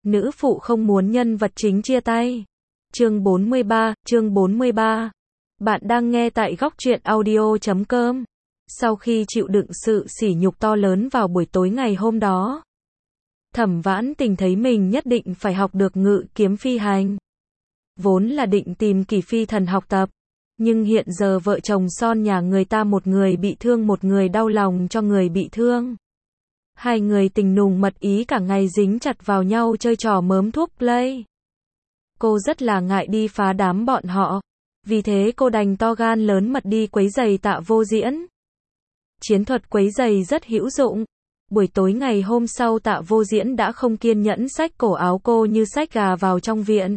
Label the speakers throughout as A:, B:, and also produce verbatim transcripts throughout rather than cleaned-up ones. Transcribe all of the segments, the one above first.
A: Nữ phụ không muốn nhân vật chính chia tay. Chương bốn mươi ba, chương bốn mươi ba. Bạn đang nghe tại góc truyện audio chấm com. Sau khi chịu đựng sự sỉ nhục to lớn vào buổi tối ngày hôm đó, Thẩm Vãn Tình thấy mình nhất định phải học được ngự kiếm phi hành. Vốn là định tìm Kỳ Phi Thần học tập, nhưng hiện giờ vợ chồng son nhà người ta một người bị thương một người đau lòng cho người bị thương. Hai người tình nùng mật ý cả ngày dính chặt vào nhau chơi trò mớm thuốc play. Cô rất là ngại đi phá đám bọn họ, vì thế cô đành to gan lớn mật đi quấy giày Tạ Vô Diễn. Chiến thuật quấy giày rất hữu dụng. Buổi tối ngày hôm sau Tạ Vô Diễn đã không kiên nhẫn xách cổ áo cô như xách gà vào trong viện.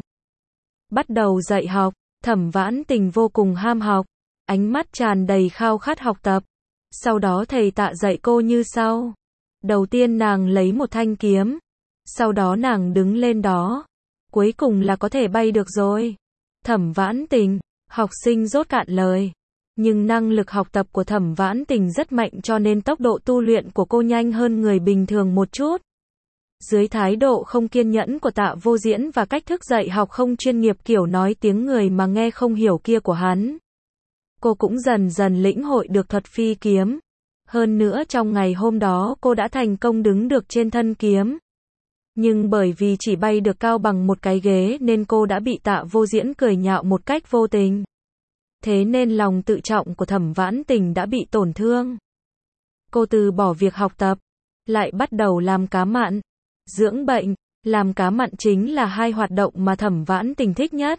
A: Bắt đầu dạy học, Thẩm Vãn Tình vô cùng ham học, ánh mắt tràn đầy khao khát học tập. Sau đó thầy Tạ dạy cô như sau. Đầu tiên nàng lấy một thanh kiếm, sau đó nàng đứng lên đó, cuối cùng là có thể bay được rồi. Thẩm Vãn Tình, học sinh rốt cạn lời. Nhưng năng lực học tập của Thẩm Vãn Tình rất mạnh cho nên tốc độ tu luyện của cô nhanh hơn người bình thường một chút. Dưới thái độ không kiên nhẫn của Tạ Vô Diễn và cách thức dạy học không chuyên nghiệp kiểu nói tiếng người mà nghe không hiểu kia của hắn, cô cũng dần dần lĩnh hội được thuật phi kiếm. Hơn nữa trong ngày hôm đó cô đã thành công đứng được trên thân kiếm. Nhưng bởi vì chỉ bay được cao bằng một cái ghế nên cô đã bị Tạ Vô Diễn cười nhạo một cách vô tình. Thế nên lòng tự trọng của Thẩm Vãn Tình đã bị tổn thương. Cô từ bỏ việc học tập, lại bắt đầu làm cá mặn, dưỡng bệnh. Làm cá mặn chính là hai hoạt động mà Thẩm Vãn Tình thích nhất.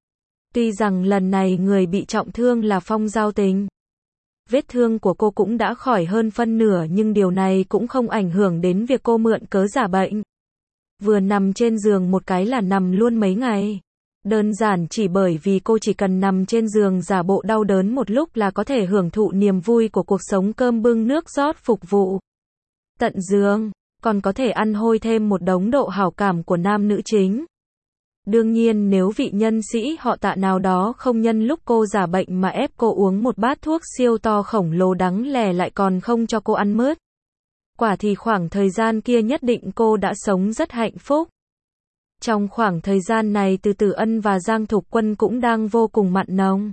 A: Tuy rằng lần này người bị trọng thương là Phong Giao Tình. Vết thương của cô cũng đã khỏi hơn phân nửa nhưng điều này cũng không ảnh hưởng đến việc cô mượn cớ giả bệnh. Vừa nằm trên giường một cái là nằm luôn mấy ngày. Đơn giản chỉ bởi vì cô chỉ cần nằm trên giường giả bộ đau đớn một lúc là có thể hưởng thụ niềm vui của cuộc sống cơm bưng nước rót phục vụ tận giường, còn có thể ăn hôi thêm một đống độ hảo cảm của nam nữ chính. Đương nhiên nếu vị nhân sĩ họ Tạ nào đó không nhân lúc cô giả bệnh mà ép cô uống một bát thuốc siêu to khổng lồ đắng lè lại còn không cho cô ăn mứt, quả thì khoảng thời gian kia nhất định cô đã sống rất hạnh phúc. Trong khoảng thời gian này Từ Tử Ân và Giang Thục Quân cũng đang vô cùng mặn nồng.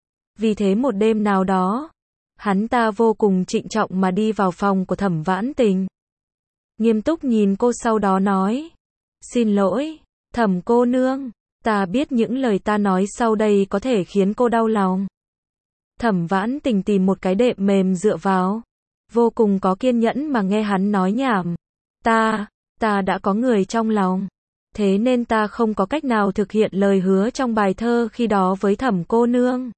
A: Vì thế một đêm nào đó, hắn ta vô cùng trịnh trọng mà đi vào phòng của Thẩm Vãn Tình. Nghiêm túc nhìn cô sau đó nói. Xin lỗi, Thẩm cô nương, ta biết những lời ta nói sau đây có thể khiến cô đau lòng. Thẩm Vãn Tình tìm một cái đệm mềm dựa vào, vô cùng có kiên nhẫn mà nghe hắn nói nhảm. Ta, ta đã có người trong lòng. Thế nên ta không có cách nào thực hiện lời hứa trong bài thơ khi đó với Thẩm cô nương.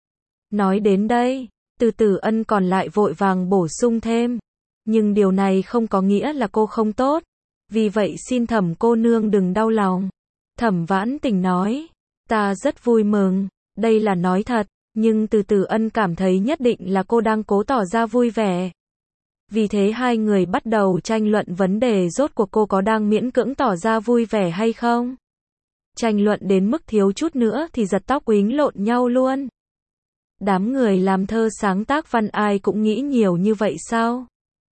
A: Nói đến đây, Từ Tử Ân còn lại vội vàng bổ sung thêm. Nhưng điều này không có nghĩa là cô không tốt. Vì vậy xin Thẩm cô nương đừng đau lòng. Thẩm Vãn Tình nói. Ta rất vui mừng, đây là nói thật. Nhưng Từ Tử Ân cảm thấy nhất định là cô đang cố tỏ ra vui vẻ. Vì thế hai người bắt đầu tranh luận vấn đề rốt cuộc cô có đang miễn cưỡng tỏ ra vui vẻ hay không. Tranh luận đến mức thiếu chút nữa thì giật tóc uýnh lộn nhau luôn. Đám người làm thơ sáng tác văn ai cũng nghĩ nhiều như vậy sao?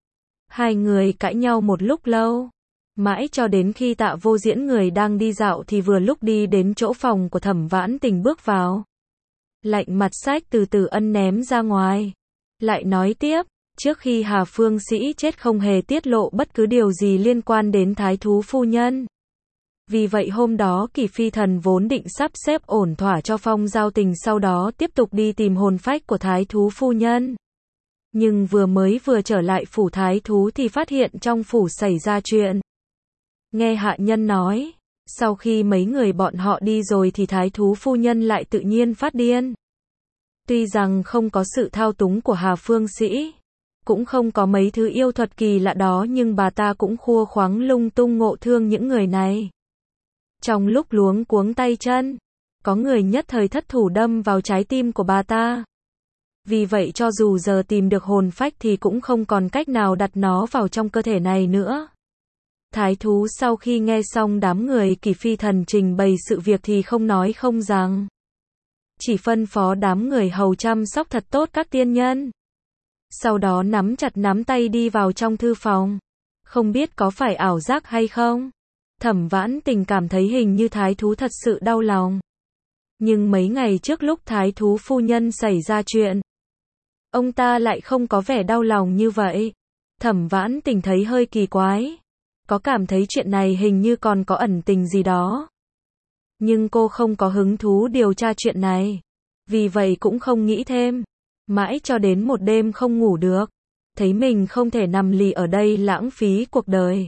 A: Hai người cãi nhau một lúc lâu. Mãi cho đến khi Tạ Vô Diễn người đang đi dạo thì vừa lúc đi đến chỗ phòng của Thẩm Vãn Tình bước vào. Lạnh mặt sách Từ Tử Ân ném ra ngoài. Lại nói tiếp. Trước khi Hà Phương Sĩ chết không hề tiết lộ bất cứ điều gì liên quan đến Thái Thú phu nhân. Vì vậy hôm đó Kỳ Phi Thần vốn định sắp xếp ổn thỏa cho Phong Giao Tình sau đó tiếp tục đi tìm hồn phách của Thái Thú phu nhân. Nhưng vừa mới vừa trở lại phủ Thái Thú thì phát hiện trong phủ xảy ra chuyện. Nghe hạ nhân nói, sau khi mấy người bọn họ đi rồi thì Thái Thú phu nhân lại tự nhiên phát điên. Tuy rằng không có sự thao túng của Hà Phương Sĩ, cũng không có mấy thứ yêu thuật kỳ lạ đó nhưng bà ta cũng khua khoáng lung tung ngộ thương những người này. Trong lúc luống cuống tay chân, có người nhất thời thất thủ đâm vào trái tim của bà ta. Vì vậy cho dù giờ tìm được hồn phách thì cũng không còn cách nào đặt nó vào trong cơ thể này nữa. Thái thú sau khi nghe xong đám người Kỳ Phi Thần trình bày sự việc thì không nói không rằng. Chỉ phân phó đám người hầu chăm sóc thật tốt các tiên nhân. Sau đó nắm chặt nắm tay đi vào trong thư phòng. Không biết có phải ảo giác hay không? Thẩm Vãn Tình cảm thấy hình như thái thú thật sự đau lòng. Nhưng mấy ngày trước lúc thái thú phu nhân xảy ra chuyện, ông ta lại không có vẻ đau lòng như vậy. Thẩm Vãn Tình thấy hơi kỳ quái. Có cảm thấy chuyện này hình như còn có ẩn tình gì đó. Nhưng cô không có hứng thú điều tra chuyện này. Vì vậy cũng không nghĩ thêm. Mãi cho đến một đêm không ngủ được. Thấy mình không thể nằm lì ở đây lãng phí cuộc đời.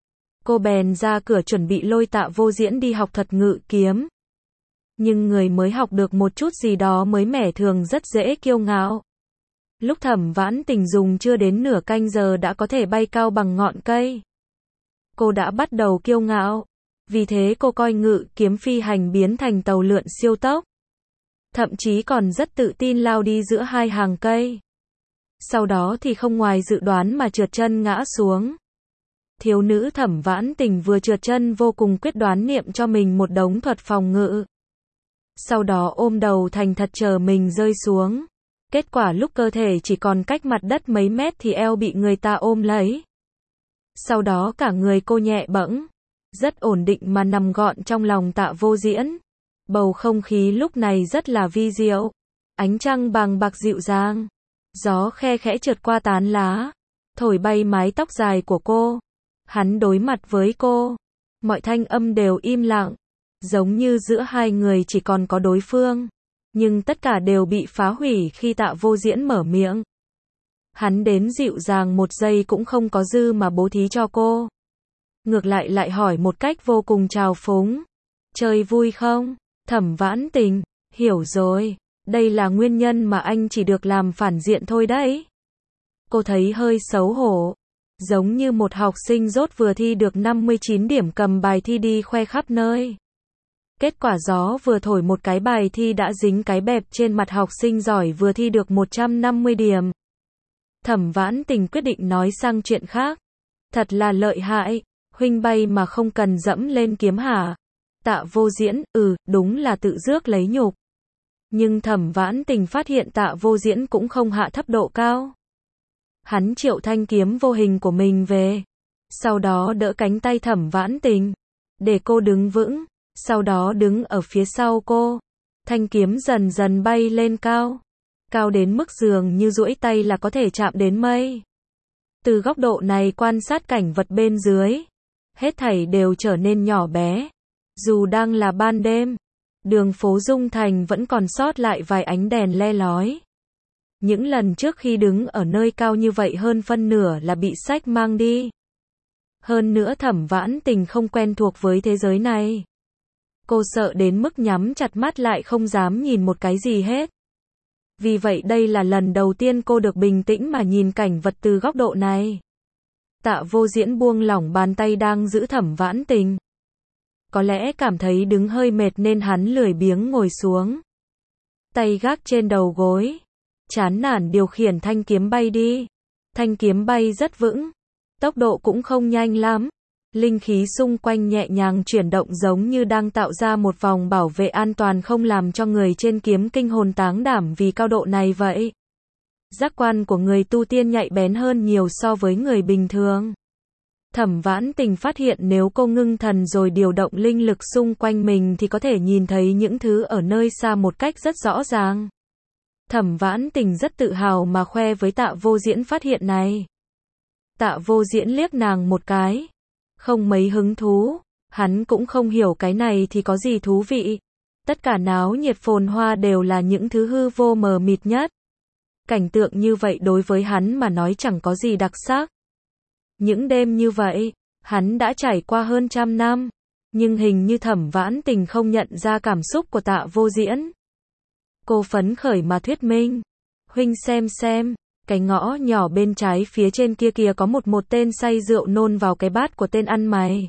A: Cô bèn ra cửa chuẩn bị lôi Tạ Vô Diễn đi học thuật ngự kiếm. Nhưng người mới học được một chút gì đó mới mẻ thường rất dễ kiêu ngạo. Lúc Thẩm Vãn Tình dùng chưa đến nửa canh giờ đã có thể bay cao bằng ngọn cây. Cô đã bắt đầu kiêu ngạo. Vì thế cô coi ngự kiếm phi hành biến thành tàu lượn siêu tốc. Thậm chí còn rất tự tin lao đi giữa hai hàng cây. Sau đó thì không ngoài dự đoán mà trượt chân ngã xuống. Thiếu nữ Thẩm Vãn Tình vừa trượt chân vô cùng quyết đoán niệm cho mình một đống thuật phòng ngự. Sau đó ôm đầu thành thật chờ mình rơi xuống. Kết quả lúc cơ thể chỉ còn cách mặt đất mấy mét thì eo bị người ta ôm lấy. Sau đó cả người cô nhẹ bẫng, rất ổn định mà nằm gọn trong lòng Tạ Vô Diễn. Bầu không khí lúc này rất là vi diệu. Ánh trăng bàng bạc dịu dàng. Gió khe khẽ trượt qua tán lá, thổi bay mái tóc dài của cô. Hắn đối mặt với cô. Mọi thanh âm đều im lặng. Giống như giữa hai người chỉ còn có đối phương. Nhưng tất cả đều bị phá hủy khi Tạ Vô Diễn mở miệng. Hắn đến dịu dàng một giây cũng không có dư mà bố thí cho cô. Ngược lại lại hỏi một cách vô cùng trào phúng. Chơi vui không? Thẩm Vãn Tình, hiểu rồi. Đây là nguyên nhân mà anh chỉ được làm phản diện thôi đấy. Cô thấy hơi xấu hổ. Giống như một học sinh rốt vừa thi được năm mươi chín điểm cầm bài thi đi khoe khắp nơi. Kết quả gió vừa thổi một cái bài thi đã dính cái bẹp trên mặt học sinh giỏi vừa thi được một trăm năm mươi điểm. Thẩm Vãn Tình quyết định nói sang chuyện khác. Thật là lợi hại, huynh bay mà không cần dẫm lên kiếm hả? Tạ Vô Diễn, ừ, đúng là tự rước lấy nhục. Nhưng Thẩm Vãn Tình phát hiện Tạ Vô Diễn cũng không hạ thấp độ cao. Hắn triệu thanh kiếm vô hình của mình về. Sau đó đỡ cánh tay Thẩm Vãn Tình. Để cô đứng vững. Sau đó đứng ở phía sau cô. Thanh kiếm dần dần bay lên cao. Cao đến mức dường như duỗi tay là có thể chạm đến mây. Từ góc độ này quan sát cảnh vật bên dưới. Hết thảy đều trở nên nhỏ bé. Dù đang là ban đêm. Đường phố Dung Thành vẫn còn sót lại vài ánh đèn le lói. Những lần trước khi đứng ở nơi cao như vậy hơn phân nửa là bị sách mang đi. Hơn nữa Thẩm Vãn Tình không quen thuộc với thế giới này. Cô sợ đến mức nhắm chặt mắt lại không dám nhìn một cái gì hết. Vì vậy đây là lần đầu tiên cô được bình tĩnh mà nhìn cảnh vật từ góc độ này. Tạ Vô Diễn buông lỏng bàn tay đang giữ Thẩm Vãn Tình. Có lẽ cảm thấy đứng hơi mệt nên hắn lười biếng ngồi xuống. Tay gác trên đầu gối. Chán nản điều khiển thanh kiếm bay đi. Thanh kiếm bay rất vững. Tốc độ cũng không nhanh lắm. Linh khí xung quanh nhẹ nhàng chuyển động giống như đang tạo ra một vòng bảo vệ an toàn không làm cho người trên kiếm kinh hồn táng đảm vì cao độ này vậy. Giác quan của người tu tiên nhạy bén hơn nhiều so với người bình thường. Thẩm Vãn Tình phát hiện nếu cô ngưng thần rồi điều động linh lực xung quanh mình thì có thể nhìn thấy những thứ ở nơi xa một cách rất rõ ràng. Thẩm Vãn Tình rất tự hào mà khoe với Tạ Vô Diễn phát hiện này. Tạ Vô Diễn liếc nàng một cái. Không mấy hứng thú. Hắn cũng không hiểu cái này thì có gì thú vị. Tất cả náo nhiệt phồn hoa đều là những thứ hư vô mờ mịt nhất. Cảnh tượng như vậy đối với hắn mà nói chẳng có gì đặc sắc. Những đêm như vậy, hắn đã trải qua hơn trăm năm. Nhưng hình như Thẩm Vãn Tình không nhận ra cảm xúc của Tạ Vô Diễn. Cô phấn khởi mà thuyết minh. Huynh xem xem, cái ngõ nhỏ bên trái phía trên kia kìa có một một tên say rượu nôn vào cái bát của tên ăn mày.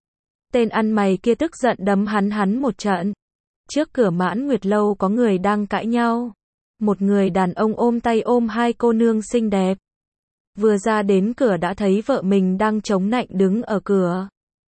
A: Tên ăn mày kia tức giận đấm hắn hắn một trận. Trước cửa Mãn Nguyệt Lâu có người đang cãi nhau. Một người đàn ông ôm tay ôm hai cô nương xinh đẹp. Vừa ra đến cửa đã thấy vợ mình đang chống nạnh đứng ở cửa.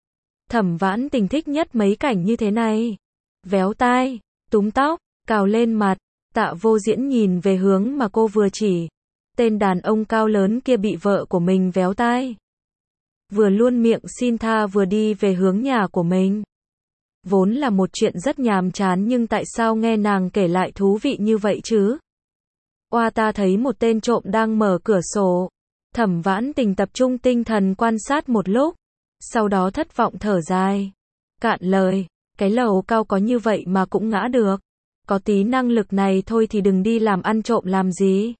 A: Thẩm Vãn Tình thích nhất mấy cảnh như thế này. Véo tai, túm tóc, cào lên mặt. Tạ Vô Diễn nhìn về hướng mà cô vừa chỉ. Tên đàn ông cao lớn kia bị vợ của mình véo tai. vừa luôn miệng xin tha vừa đi về hướng nhà của mình. Vốn là một chuyện rất nhàm chán nhưng tại sao nghe nàng kể lại thú vị như vậy chứ? Oa ta thấy một tên trộm đang mở cửa sổ. Thẩm Vãn Tình tập trung tinh thần quan sát một lúc, sau đó thất vọng thở dài. Cạn lời, cái lầu cao có như vậy mà cũng ngã được. Có tí năng lực này thôi thì đừng đi làm ăn trộm làm gì.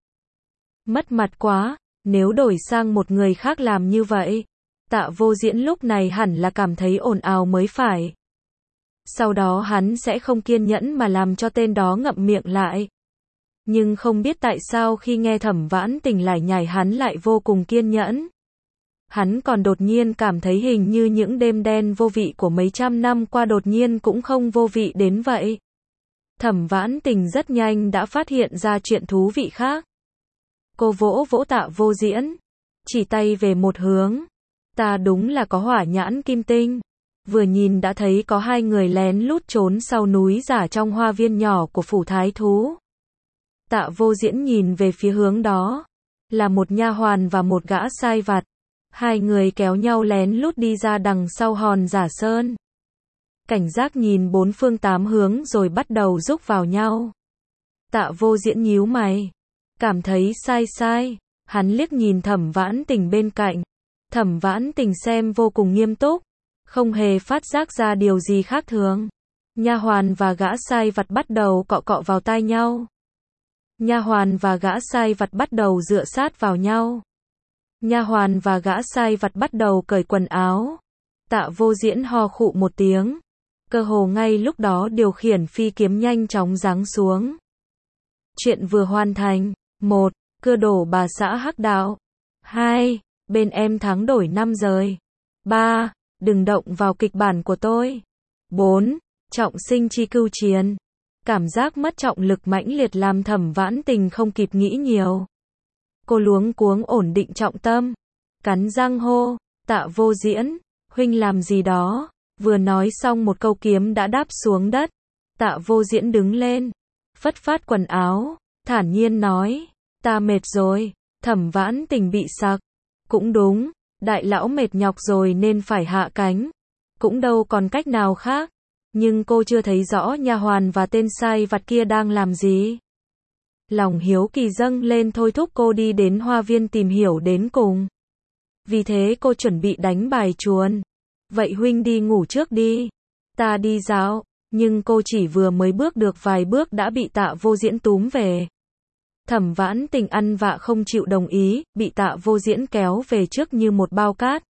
A: Mất mặt quá, nếu đổi sang một người khác làm như vậy. Tạ Vô Diễn lúc này hẳn là cảm thấy ồn ào mới phải. Sau đó hắn sẽ không kiên nhẫn mà làm cho tên đó ngậm miệng lại. Nhưng không biết tại sao khi nghe Thẩm Vãn Tình lải nhải hắn lại vô cùng kiên nhẫn. Hắn còn đột nhiên cảm thấy hình như những đêm đen vô vị của mấy trăm năm qua đột nhiên cũng không vô vị đến vậy. Thẩm Vãn Tình rất nhanh đã phát hiện ra chuyện thú vị khác. Cô vỗ vỗ Tạ Vô Diễn, chỉ tay về một hướng. Ta đúng là có hỏa nhãn kim tinh. Vừa nhìn đã thấy có hai người lén lút trốn sau núi giả trong hoa viên nhỏ của phủ thái thú. Tạ Vô Diễn nhìn về phía hướng đó, là một nha hoàn và một gã sai vặt. Hai người kéo nhau lén lút đi ra đằng sau hòn giả sơn. Cảnh giác nhìn bốn phương tám hướng rồi bắt đầu rúc vào nhau. Tạ Vô Diễn nhíu mày, cảm thấy sai sai. Hắn liếc nhìn Thẩm Vãn Tình bên cạnh. Thẩm Vãn Tình xem vô cùng nghiêm túc, không hề phát giác ra điều gì khác thường. Nha hoàn và gã sai vặt bắt đầu cọ cọ vào tai nhau. Nha hoàn và gã sai vặt bắt đầu dựa sát vào nhau. Nha hoàn và gã sai vặt bắt đầu cởi quần áo. Tạ Vô Diễn ho khụ một tiếng. Cơ hồ ngay lúc đó điều khiển phi kiếm nhanh chóng giáng xuống. Chuyện vừa hoàn thành. một. Cưa đổ bà xã hắc đạo. hai. Bên em thắng đổi năm rời. ba. Đừng động vào kịch bản của tôi. bốn. Trọng sinh chi cưu chiến. Cảm giác mất trọng lực mãnh liệt làm Thẩm Vãn Tình không kịp nghĩ nhiều. Cô luống cuống ổn định trọng tâm, cắn răng hô, Tạ Vô Diễn, huynh làm gì đó? Vừa nói xong một câu kiếm đã đáp xuống đất. Tạ Vô Diễn đứng lên, phất phát quần áo, thản nhiên nói, ta mệt rồi. Thẩm Vãn Tình bị sặc. Cũng đúng, đại lão mệt nhọc rồi nên phải hạ cánh. Cũng đâu còn cách nào khác. Nhưng cô chưa thấy rõ nha hoàn và tên sai vặt kia đang làm gì. Lòng hiếu kỳ dâng lên thôi thúc cô đi đến hoa viên tìm hiểu đến cùng. Vì thế cô chuẩn bị đánh bài chuồn. Vậy huynh đi ngủ trước đi. Ta đi dạo. Nhưng cô chỉ vừa mới bước được vài bước đã bị Tạ Vô Diễn túm về. Thẩm Vãn Tình ăn vạ không chịu đồng ý, bị Tạ Vô Diễn kéo về trước như một bao cát.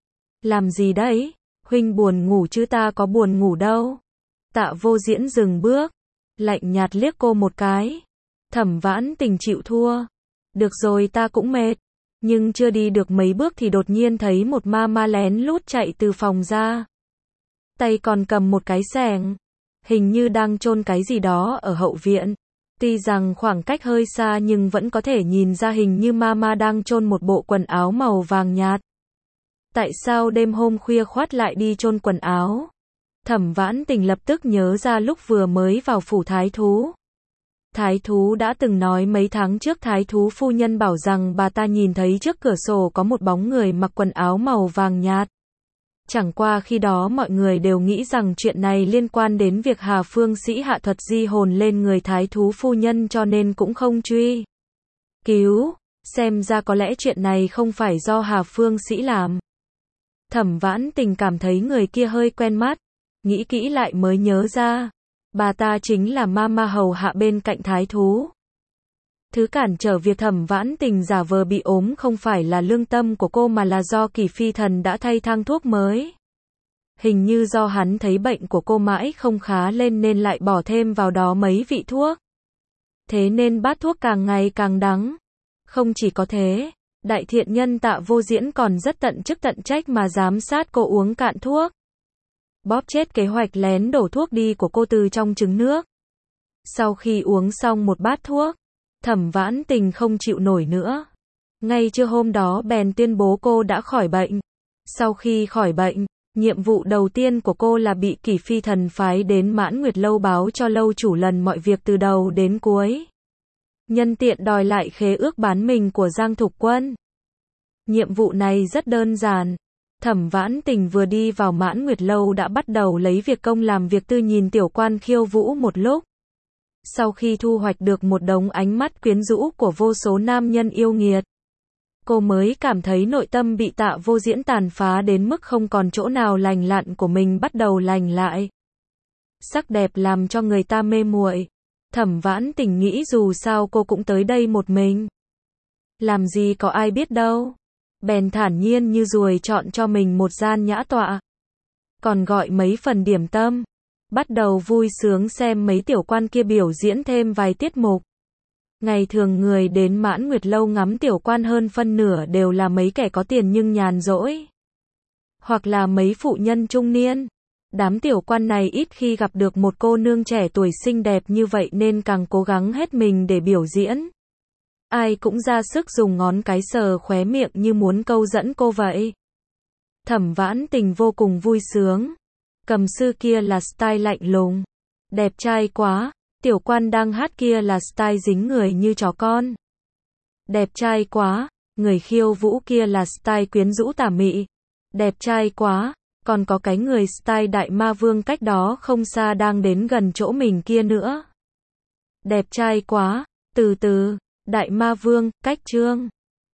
A: Làm gì đấy? Huynh buồn ngủ chứ ta có buồn ngủ đâu. Tạ Vô Diễn dừng bước, lạnh nhạt liếc cô một cái. Thẩm Vãn Tình chịu thua. Được rồi, ta cũng mệt. Nhưng chưa đi được mấy bước thì đột nhiên thấy một ma ma lén lút chạy từ phòng ra. Tay còn cầm một cái xẻng. Hình như đang chôn cái gì đó ở hậu viện. Tuy rằng khoảng cách hơi xa nhưng vẫn có thể nhìn ra hình như ma ma đang chôn một bộ quần áo màu vàng nhạt. Tại sao đêm hôm khuya khoắt lại đi chôn quần áo? Thẩm Vãn Tình lập tức nhớ ra lúc vừa mới vào phủ thái thú. Thái thú đã từng nói mấy tháng trước thái thú phu nhân bảo rằng bà ta nhìn thấy trước cửa sổ có một bóng người mặc quần áo màu vàng nhạt. Chẳng qua khi đó mọi người đều nghĩ rằng chuyện này liên quan đến việc Hà Phương Sĩ hạ thuật di hồn lên người thái thú phu nhân cho nên cũng không truy cứu. Xem ra có lẽ chuyện này không phải do Hà Phương Sĩ làm. Thẩm Vãn Tình cảm thấy người kia hơi quen mắt. Nghĩ kỹ lại mới nhớ ra. Bà ta chính là ma ma hầu hạ bên cạnh thái thú. Thứ cản trở việc Thẩm Vãn Tình giả vờ bị ốm không phải là lương tâm của cô mà là do Kỳ Phi Thần đã thay thang thuốc mới. Hình như do hắn thấy bệnh của cô mãi không khá lên nên lại bỏ thêm vào đó mấy vị thuốc. Thế nên bát thuốc càng ngày càng đắng. Không chỉ có thế, đại thiện nhân Tạ Vô Diễn còn rất tận chức tận trách mà giám sát cô uống cạn thuốc. Bóp chết kế hoạch lén đổ thuốc đi của cô từ trong trứng nước. Sau khi uống xong một bát thuốc, Thẩm Vãn Tình không chịu nổi nữa. Ngay trưa hôm đó bèn tuyên bố cô đã khỏi bệnh. Sau khi khỏi bệnh, nhiệm vụ đầu tiên của cô là bị Kỷ Phi Thần phái đến Mãn Nguyệt Lâu báo cho lâu chủ lần mọi việc từ đầu đến cuối. Nhân tiện đòi lại khế ước bán mình của Giang Thục Quân. Nhiệm vụ này rất đơn giản. Thẩm Vãn Tình vừa đi vào Mãn Nguyệt Lâu đã bắt đầu lấy việc công làm việc tư nhìn tiểu quan khiêu vũ một lúc. Sau khi thu hoạch được một đống ánh mắt quyến rũ của vô số nam nhân yêu nghiệt, cô mới cảm thấy nội tâm bị Tạ Vô Diễn tàn phá đến mức không còn chỗ nào lành lặn của mình bắt đầu lành lại. Sắc đẹp làm cho người ta mê muội. Thẩm Vãn Tình nghĩ dù sao cô cũng tới đây một mình. Làm gì có ai biết đâu. Bèn thản nhiên như ruồi chọn cho mình một gian nhã tọa. Còn gọi mấy phần điểm tâm. Bắt đầu vui sướng xem mấy tiểu quan kia biểu diễn thêm vài tiết mục. Ngày thường người đến Mãn Nguyệt Lâu ngắm tiểu quan hơn phân nửa đều là mấy kẻ có tiền nhưng nhàn rỗi. Hoặc là mấy phụ nhân trung niên. Đám tiểu quan này ít khi gặp được một cô nương trẻ tuổi xinh đẹp như vậy nên càng cố gắng hết mình để biểu diễn. Ai cũng ra sức dùng ngón cái sờ khóe miệng như muốn câu dẫn cô vậy. Thẩm Vãn Tình vô cùng vui sướng. Cầm sư kia là style lạnh lùng. Đẹp trai quá. Tiểu quan đang hát kia là style dính người như chó con. Đẹp trai quá. Người khiêu vũ kia là style quyến rũ tà mị. Đẹp trai quá. Còn có cái người style đại ma vương cách đó không xa đang đến gần chỗ mình kia nữa. Đẹp trai quá. Từ từ. Đại ma vương, cách Trương